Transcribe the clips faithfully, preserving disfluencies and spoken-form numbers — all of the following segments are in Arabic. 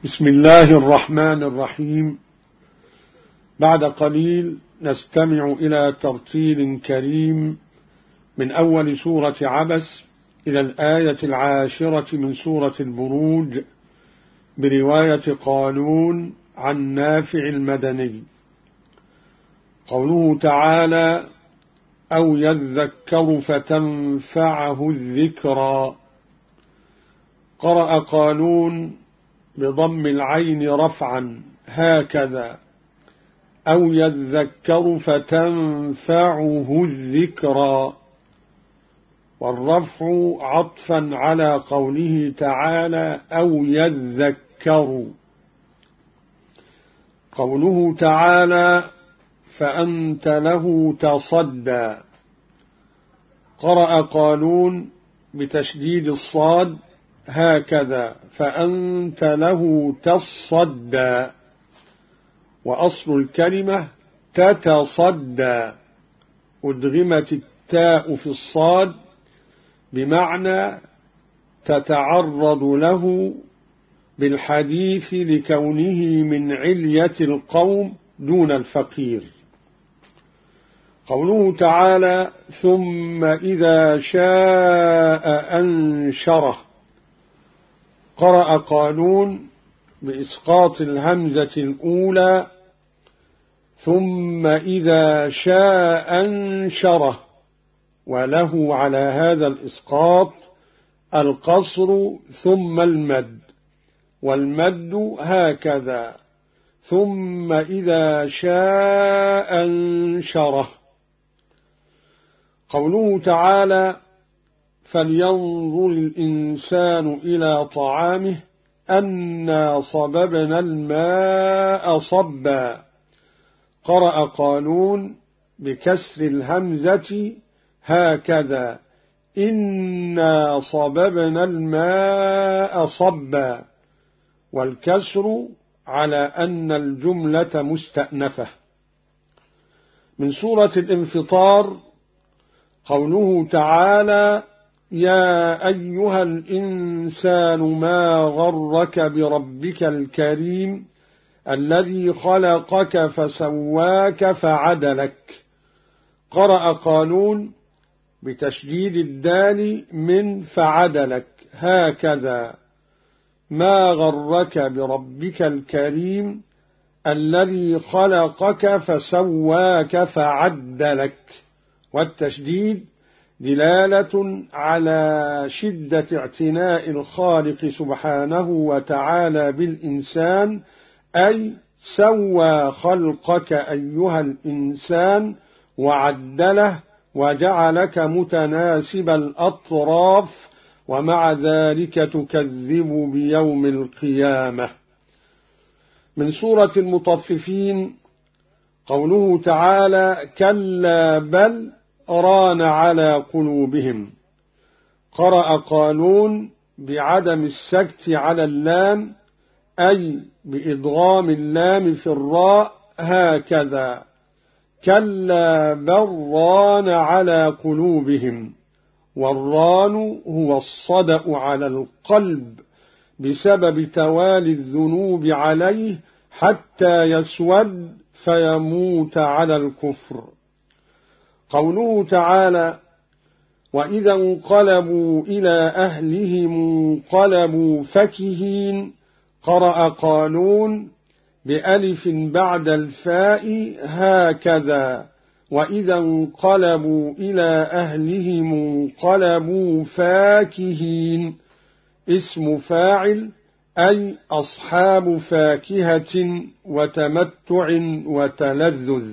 بسم الله الرحمن الرحيم. بعد قليل نستمع إلى ترتيل كريم من أول سورة عبس إلى الآية العاشرة من سورة البروج برواية قالون عن نافع المدني. قوله تعالى: أو يذكر فتنفعه الذكرى. قرأ قالون بضم العين رفعا هكذا: أو يذكر فتنفعه الذكرى، والرفع عطفا على قوله تعالى: أو يذكر. قوله تعالى: فأنت له تصدى. قرأ قالون بتشديد الصاد هكذا: فأنت له تصدى، وأصل الكلمة تتصدى، أدغمت التاء في الصاد بمعنى تتعرض له بالحديث لكونه من علية القوم دون الفقير. قوله تعالى: ثم إذا شاء أنشره. قرأ قالون بإسقاط الهمزة الأولى ثم إذا شاء أنشره، وله على هذا الإسقاط القصر ثم المد، والمد هكذا: ثم إذا شاء أنشره. قوله تعالى: فلينظر الإنسان إلى طعامه أنا صببنا الماء صبا. قرأ قالون بكسر الهمزة هكذا: إنا صببنا الماء صبا، والكسر على أن الجملة مستأنفة. من سورة الانفطار قوله تعالى: يا أيها الإنسان ما غرك بربك الكريم الذي خلقك فسواك فعدلك. قرأ قالون بتشديد الدال من فعدلك هكذا: ما غرك بربك الكريم الذي خلقك فسواك فعدلك، والتشديد دلالة على شدة اعتناء الخالق سبحانه وتعالى بالإنسان، أي سوى خلقك أيها الإنسان وعدله وجعلك متناسب الأطراف، ومع ذلك تكذب بيوم القيامة. من سورة المطففين قوله تعالى: كلا بل ران على قلوبهم. قرأ قالون بعدم السكت على اللام، أي بإدغام اللام في الراء هكذا: كلا بل ران على قلوبهم. والران هو الصدأ على القلب بسبب توالي الذنوب عليه حتى يسود فيموت على الكفر. قوله تعالى: وإذا انقلبوا إلى أهلهم انقلبوا فكهين. قرأ قالون بألف بعد الفاء هكذا: وإذا انقلبوا إلى أهلهم انقلبوا فاكهين. اسم فاعل، أي أصحاب فاكهة وتمتع وتلذذ.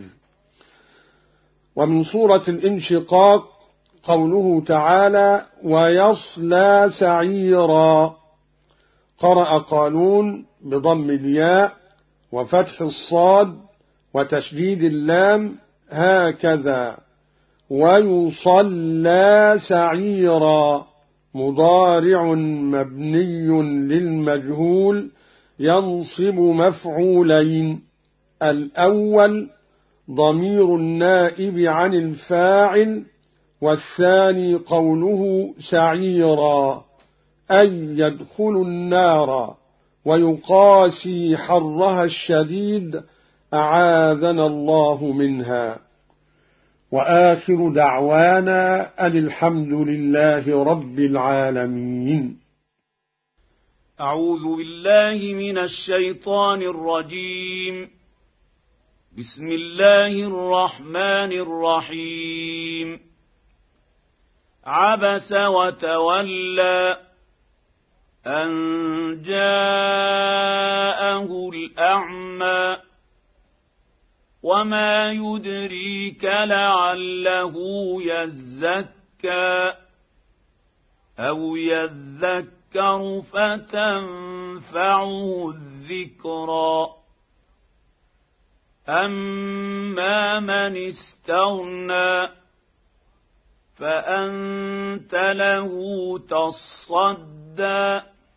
ومن سورة الانشقاق قوله تعالى: ويصلى سعيرا. قرأ قالون بضم الياء وفتح الصاد وتشديد اللام هكذا: ويصلى سعيرا، مضارع مبني للمجهول ينصب مفعولين: الأول ضمير النائب عن الفاعل، والثاني قوله سعيرا، أي يدخل النار، ويقاسي حرها الشديد أعاذنا الله منها. وآخر دعوانا أن الحمد لله رب العالمين. أعوذ بالله من الشيطان الرجيم. بسم الله الرحمن الرحيم. عبس وتولى أن جاءه الأعمى وما يدريك لعله يزكى أو يذكر فتنفعه الذكرى. أما من استغنى فأنت له تصدى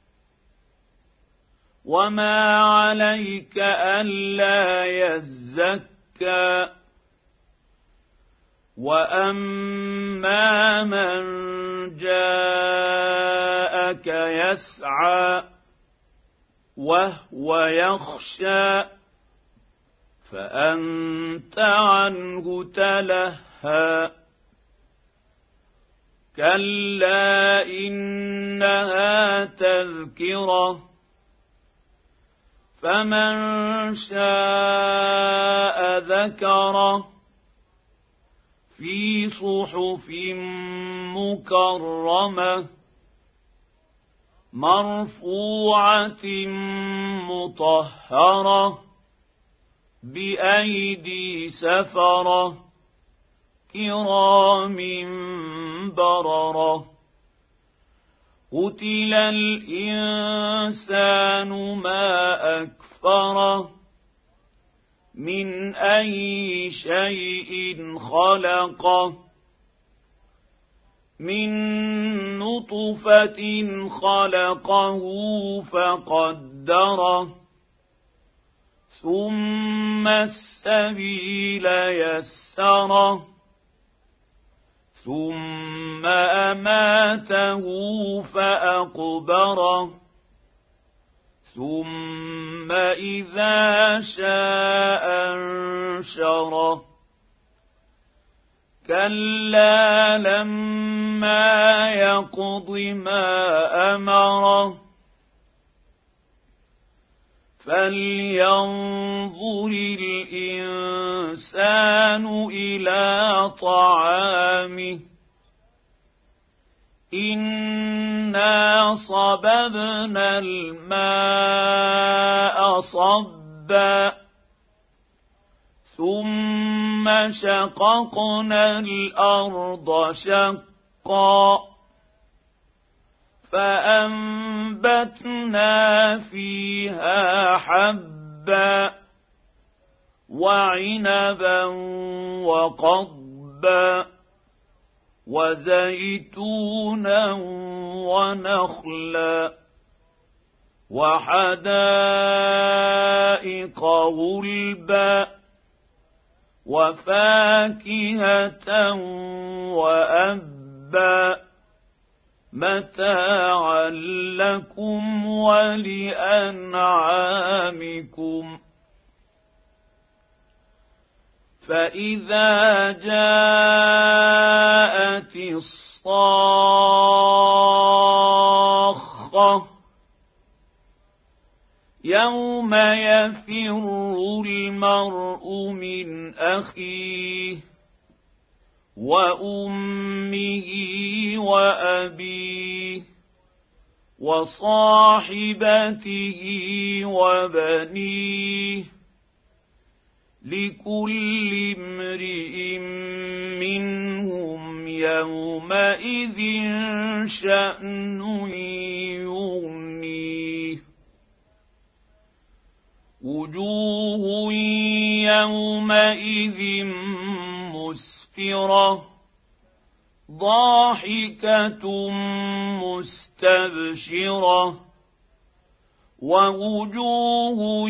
وما عليك ألا يزكى. وأما من جاءك يسعى وهو يخشى فأنت عنه تلهى. كلا إنها تذكرة فمن شاء ذكره في صحف مكرمة مرفوعة مطهرة بأيدي سفرة كرام بررة. قتل الإنسان ما أكفره من أي شيء خلقه من نطفة خلقه فقدره ثم السبيل يسره ثم أماته فأقبره ثم إذا شاء أنشره. كلا لما يقض ما أمره فلينظر الإنسان إلى طعامه إنا صببنا الماء صبا ثم شققنا الأرض شقا فأنبتنا فيها حبا وعنبا وقضبا وزيتونا ونخلا وحدائق غلبا وفاكهة وأبا متاعا لكم ولأنعامكم. فإذا جاءت الصاخة يوم يفر المرء من أخيه وأمه وأبيه وصاحبته وبنيه لكل امرئ منهم يومئذ شأن يغنيه. وجوه يومئذ مسفرة ضاحكة مستبشرة ووجوه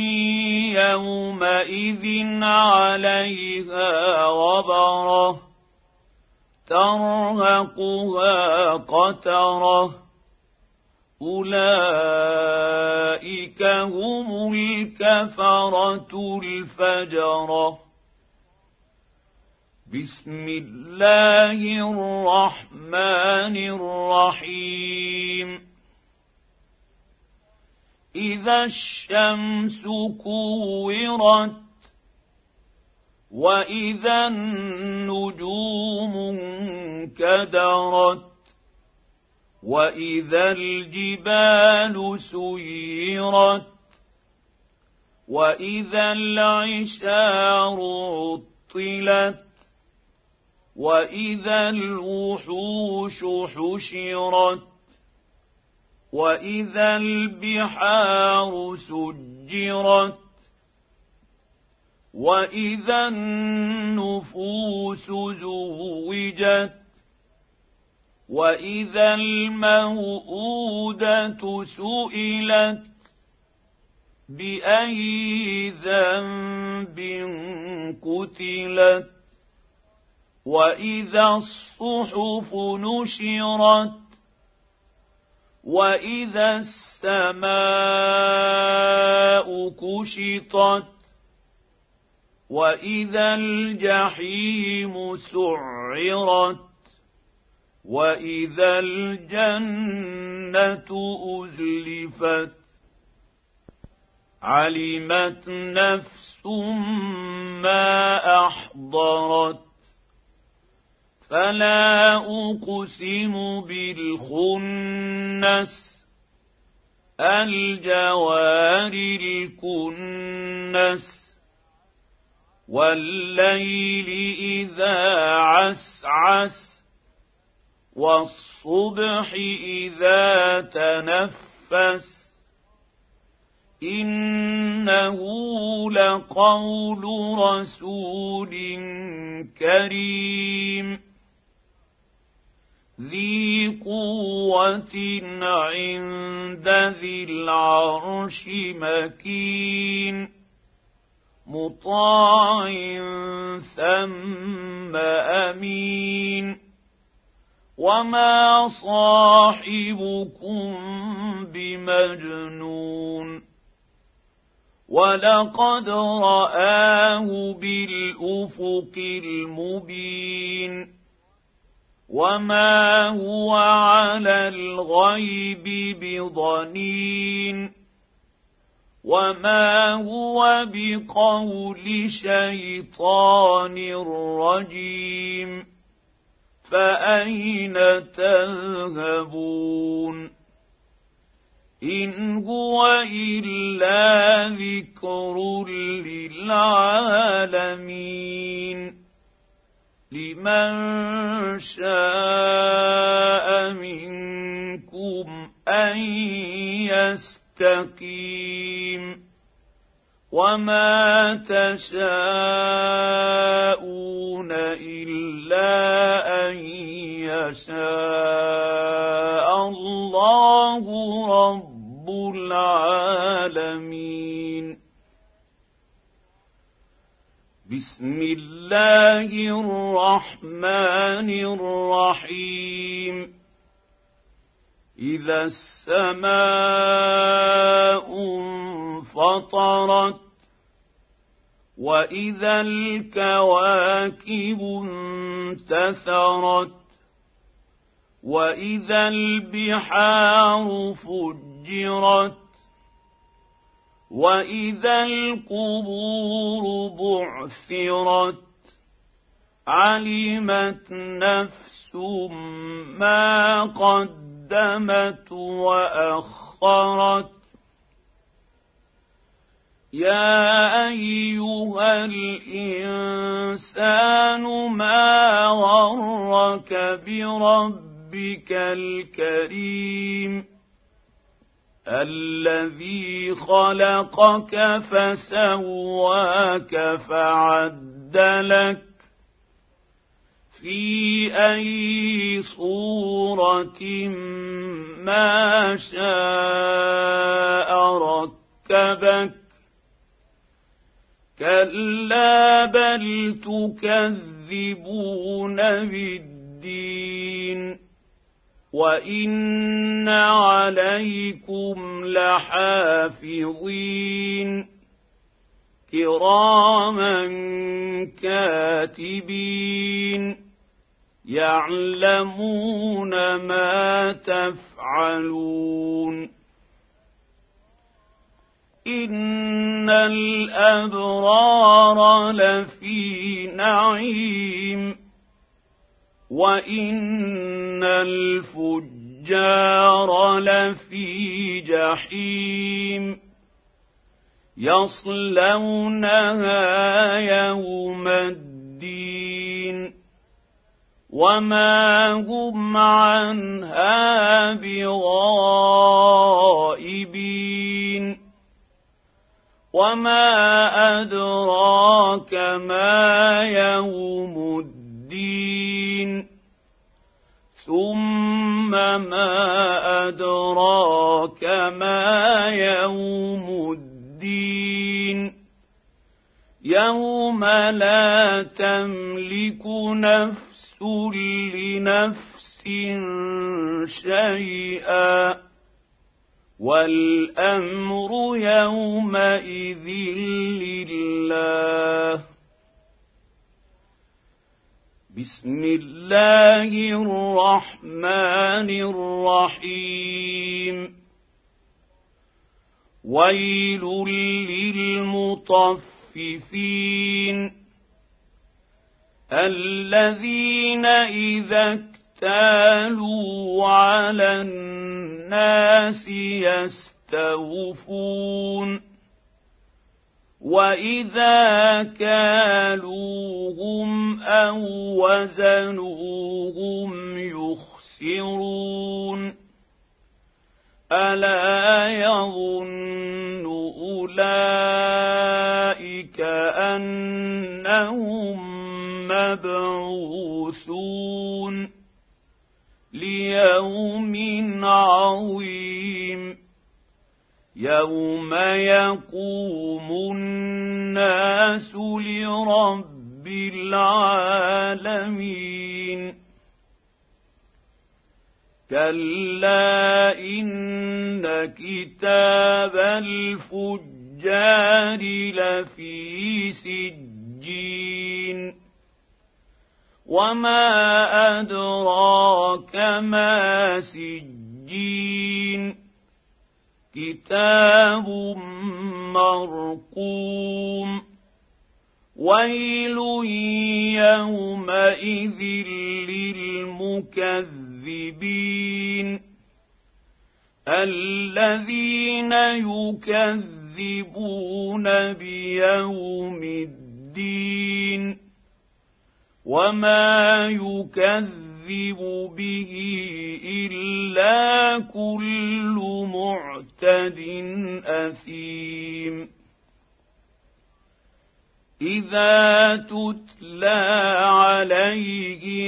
يومئذ عليها غبرة ترهقها قترة أولئك هم الكفرة الفجرة. بسم الله الرحمن الرحيم. إذا الشمس كورت وإذا النجوم انكدرت وإذا الجبال سيرت وإذا العشار عطلت وإذا الوحوش حشرت وإذا البحار سجرت وإذا النفوس زوجت وإذا الموءودة سئلت بأي ذنب قتلت وإذا الصحف نشرت وإذا السماء كشطت وإذا الجحيم سعرت وإذا الجنة أزلفت علمت نفس ما أحضرت فلا أقسم بالخنس الجوار الكنس والليل إذا عسعس والصبح إذا تنفس إنه لقول رسول كريم ذي قوة عند ذي العرش مكين مطاع ثم أمين وما صاحبكم بمجنون ولقد رآه بالأفق المبين وما هو على الغيب بضنين وما هو بقول شيطان رجيم فأين تذهبون إن هو إلا ذكر للعالمين لمن شاء منكم أن يستقيم وما تشاءون إلا أن يشاء الله رب العالمين. بسم الله الرحمن الرحيم. إذا السماء انفطرت وإذا الكواكب انتثرت وإذا البحار فجرت وإذا القبور بعثرت علمت نفس ما قدمت وأخرت يا أيها الإنسان ما غرك بربك الكريم الذي خلقك فسواك فعدلك في أي صورة ما شاء ركبك كلا بل تكذبون بالدين وإن عليكم لحافظين كراما كاتبين يعلمون ما تفعلون إن الأبرار لفي نعيم وإن الفجار لفي جحيم يصلونها يوم الدين وما هم عنها بغائبين وما أدراك ما يوم الدين ثم ما أدراك ما يوم الدين يوم لا تملك نفس لنفس شيئا والأمر يومئذ لله بسم الله الرحمن الرحيم ويل للمطففين الذين إذا اكتالوا على الناس يستوفون وإذا كالوهم أو وزنوهم يخسرون ألا يظن أولئك أنهم مبعوثون ليوم عظيم يوم يقوم الناس لرب العالمين كلا إن كتاب الفجار لفي سجين وما أدراك ما سجين كتاب مرقوم ويل يومئذ للمكذبين الذين يكذبون بيوم الدين وما يكذب به إلا كل معتد أثيم إذا تتلى عليه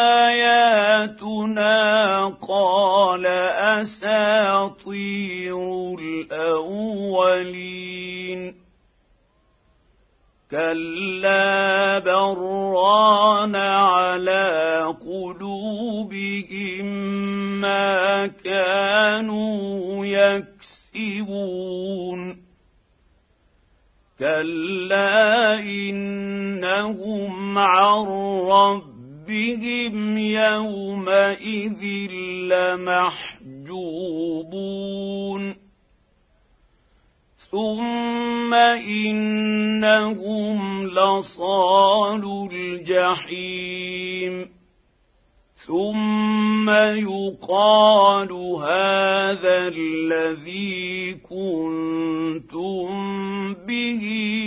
آياتنا قال أساطير الأولين كلا بران على قلوبهم ما كانوا يكسبون كلا إنهم عن ربهم يومئذ لمحجوبون ثم إنهم لصالو الجحيم ثم يقال هذا الذي كنتم به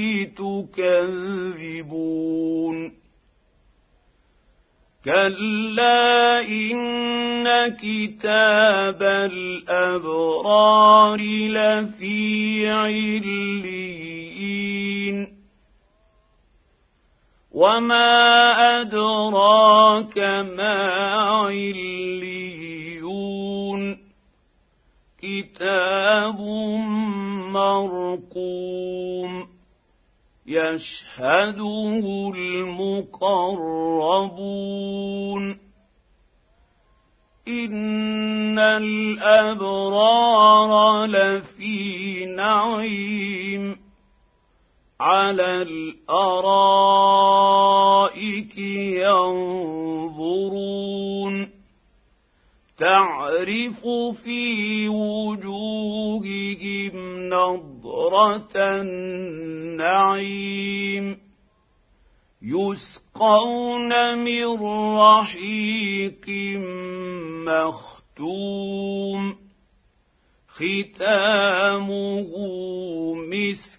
تكذبون كلا إن كتاب الأبرار لفي عليين وما أدراك ما عليون كتاب مرقوم يشهده المقربون إن الأبرار لفي نعيم على الأرائك ينظرون تعرف في وجوههم نضرة النعيم يسقون من رحيق مختوم ختامه مسك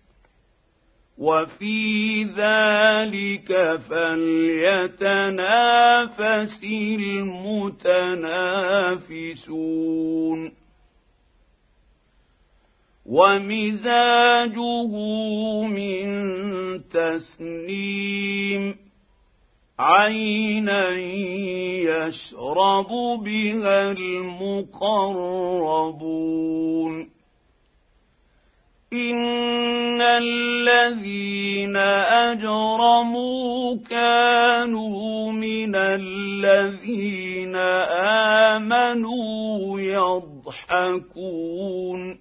وفي ذلك فليتنافس المتنافسون ومزاجه من تسنيم عينا يشرب بها المقربون إن الذين أجرموا كانوا من الذين آمنوا يضحكون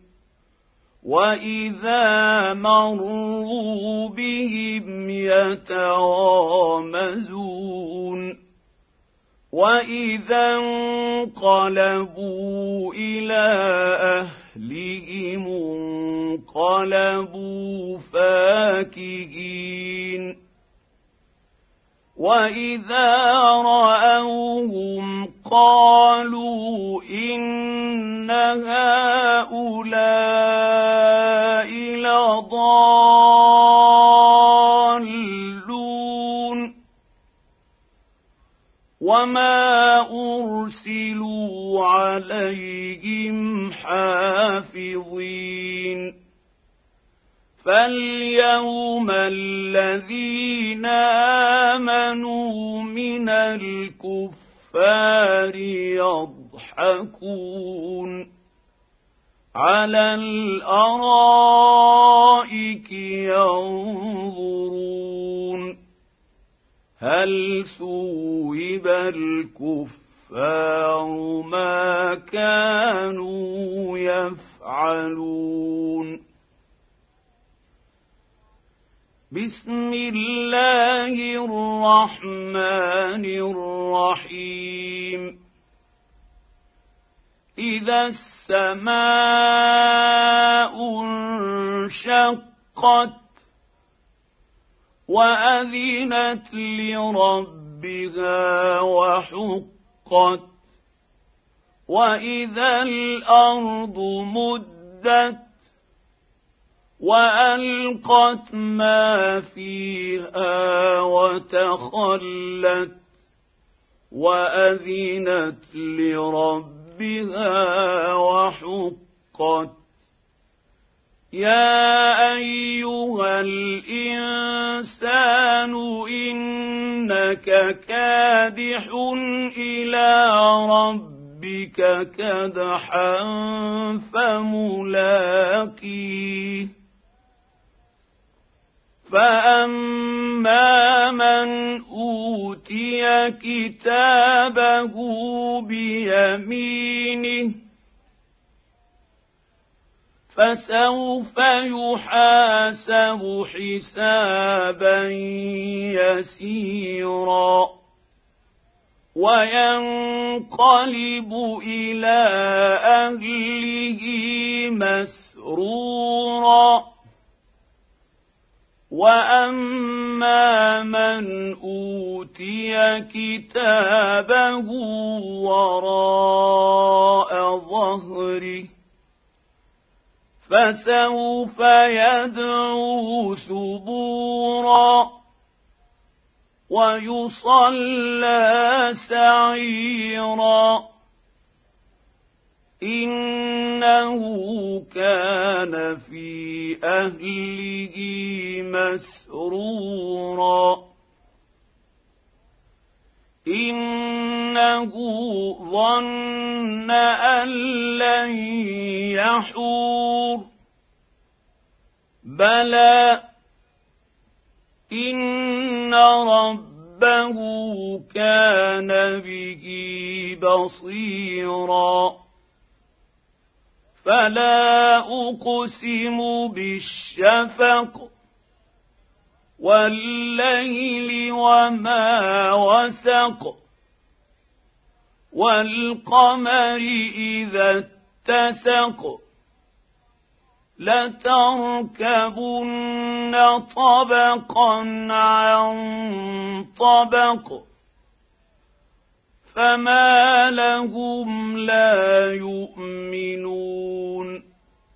وإذا مروا بهم يتغامزون وإذا انقلبوا إلى أهلهم انقلبوا فاكهين وإذا رأوهم قالوا إن هؤلاء لضالون وما أرسلوا عليهم حافظين فاليوم الذين آمنوا من الكفار يضحكون على الأرائك ينظرون هل ثوب الكفار ما كانوا يفعلون بسم الله الرحمن الرحيم إذا السماء انشقت وأذنت لربها وحقت وإذا الأرض مدت وألقت ما فيها وتخلت وأذنت لربها وحقت يا أيها الإنسان إنك كادح إلى ربك كدحا فملاقيه فأما من أوتي كتابه بيمينه فسوف يحاسب حسابا يسيرا وينقلب إلى أهله مسرورا وأما من أوتي كتابه وراء ظهره فسوف يدعو ثبورا ويصلى سعيرا إنه كان في أهله مسرورا إنه ظن أن لن يحور بلى إن ربه ربه كان به بصيرا فلا أقسم بالشفق والليل وما وسق والقمر إذا اتسق لتركبن طبقا عن طبق فما لهم لا يؤمنون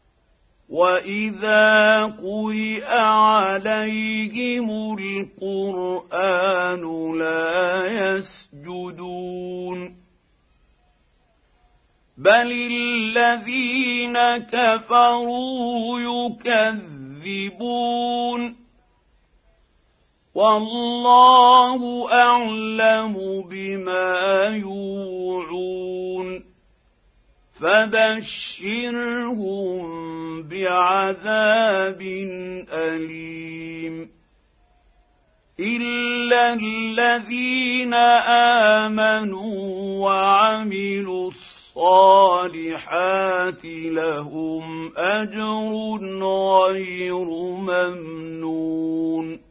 وإذا قرئ عليهم القرآن لا يسجدون بل الذين كفروا يكذبون والله أعلم بما يوعون فبشرهم بعذاب أليم إلا الذين آمنوا وعملوا الصالحات لهم أجر غير ممنون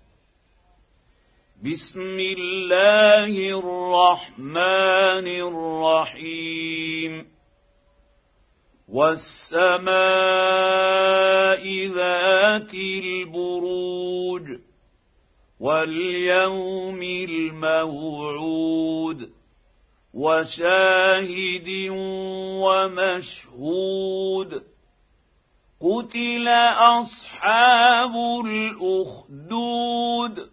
بسم الله الرحمن الرحيم والسماء ذات البروج واليوم الموعود وشاهد ومشهود قتل أصحاب الأخدود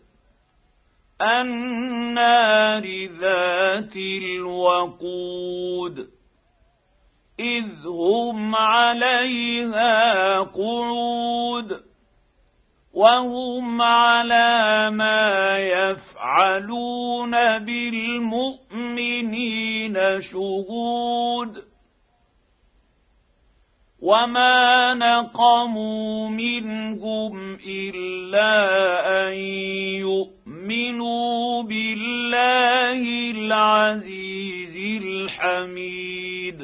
النار ذات الوقود إذ هم عليها قعود وهم على ما يفعلون بالمؤمنين شهود وما نقموا منهم إلا أن يؤمنوا بالله العزيز الحميد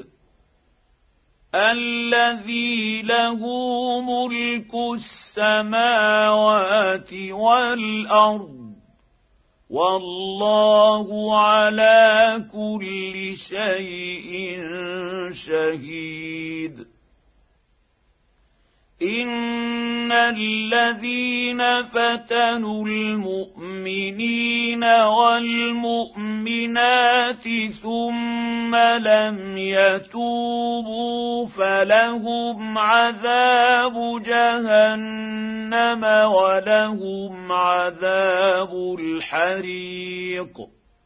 الذي له ملك السماوات والأرض والله على كل شيء شهيد إن الذين فتنوا المؤمنين والمؤمنات ثم لم يتوبوا فلهم عذاب جهنم ولهم عذاب الحريق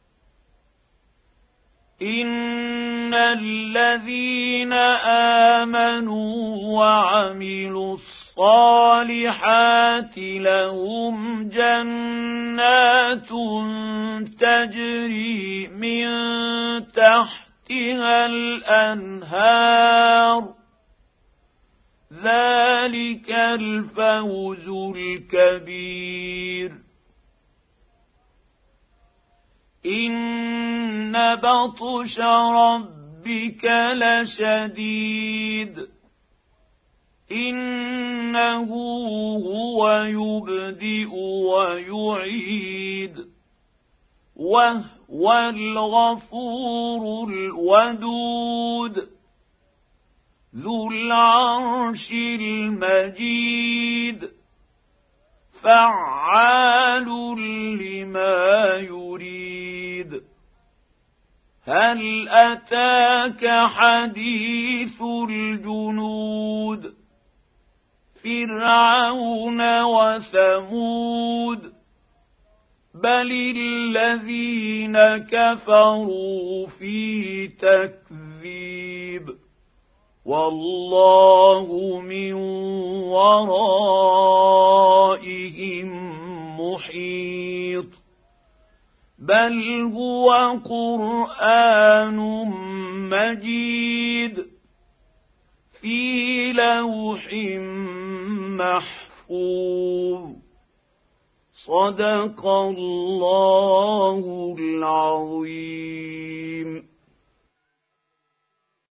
إن الذين آمنوا وعملوا الصالحات لهم جنات تجري من تحتها الأنهار ذلك الفوز الكبير إن بطش ربك لشديد إنه هو يبدئ ويعيد وهو الغفور الودود ذو العرش المجيد فعال لما يريد هل أتاك حديث الجنود فرعون وثمود بل الذين كفروا في تكذيب والله من ورائهم محيط بل هو قرآن مجيد في لوح محفوظ صدق الله العظيم.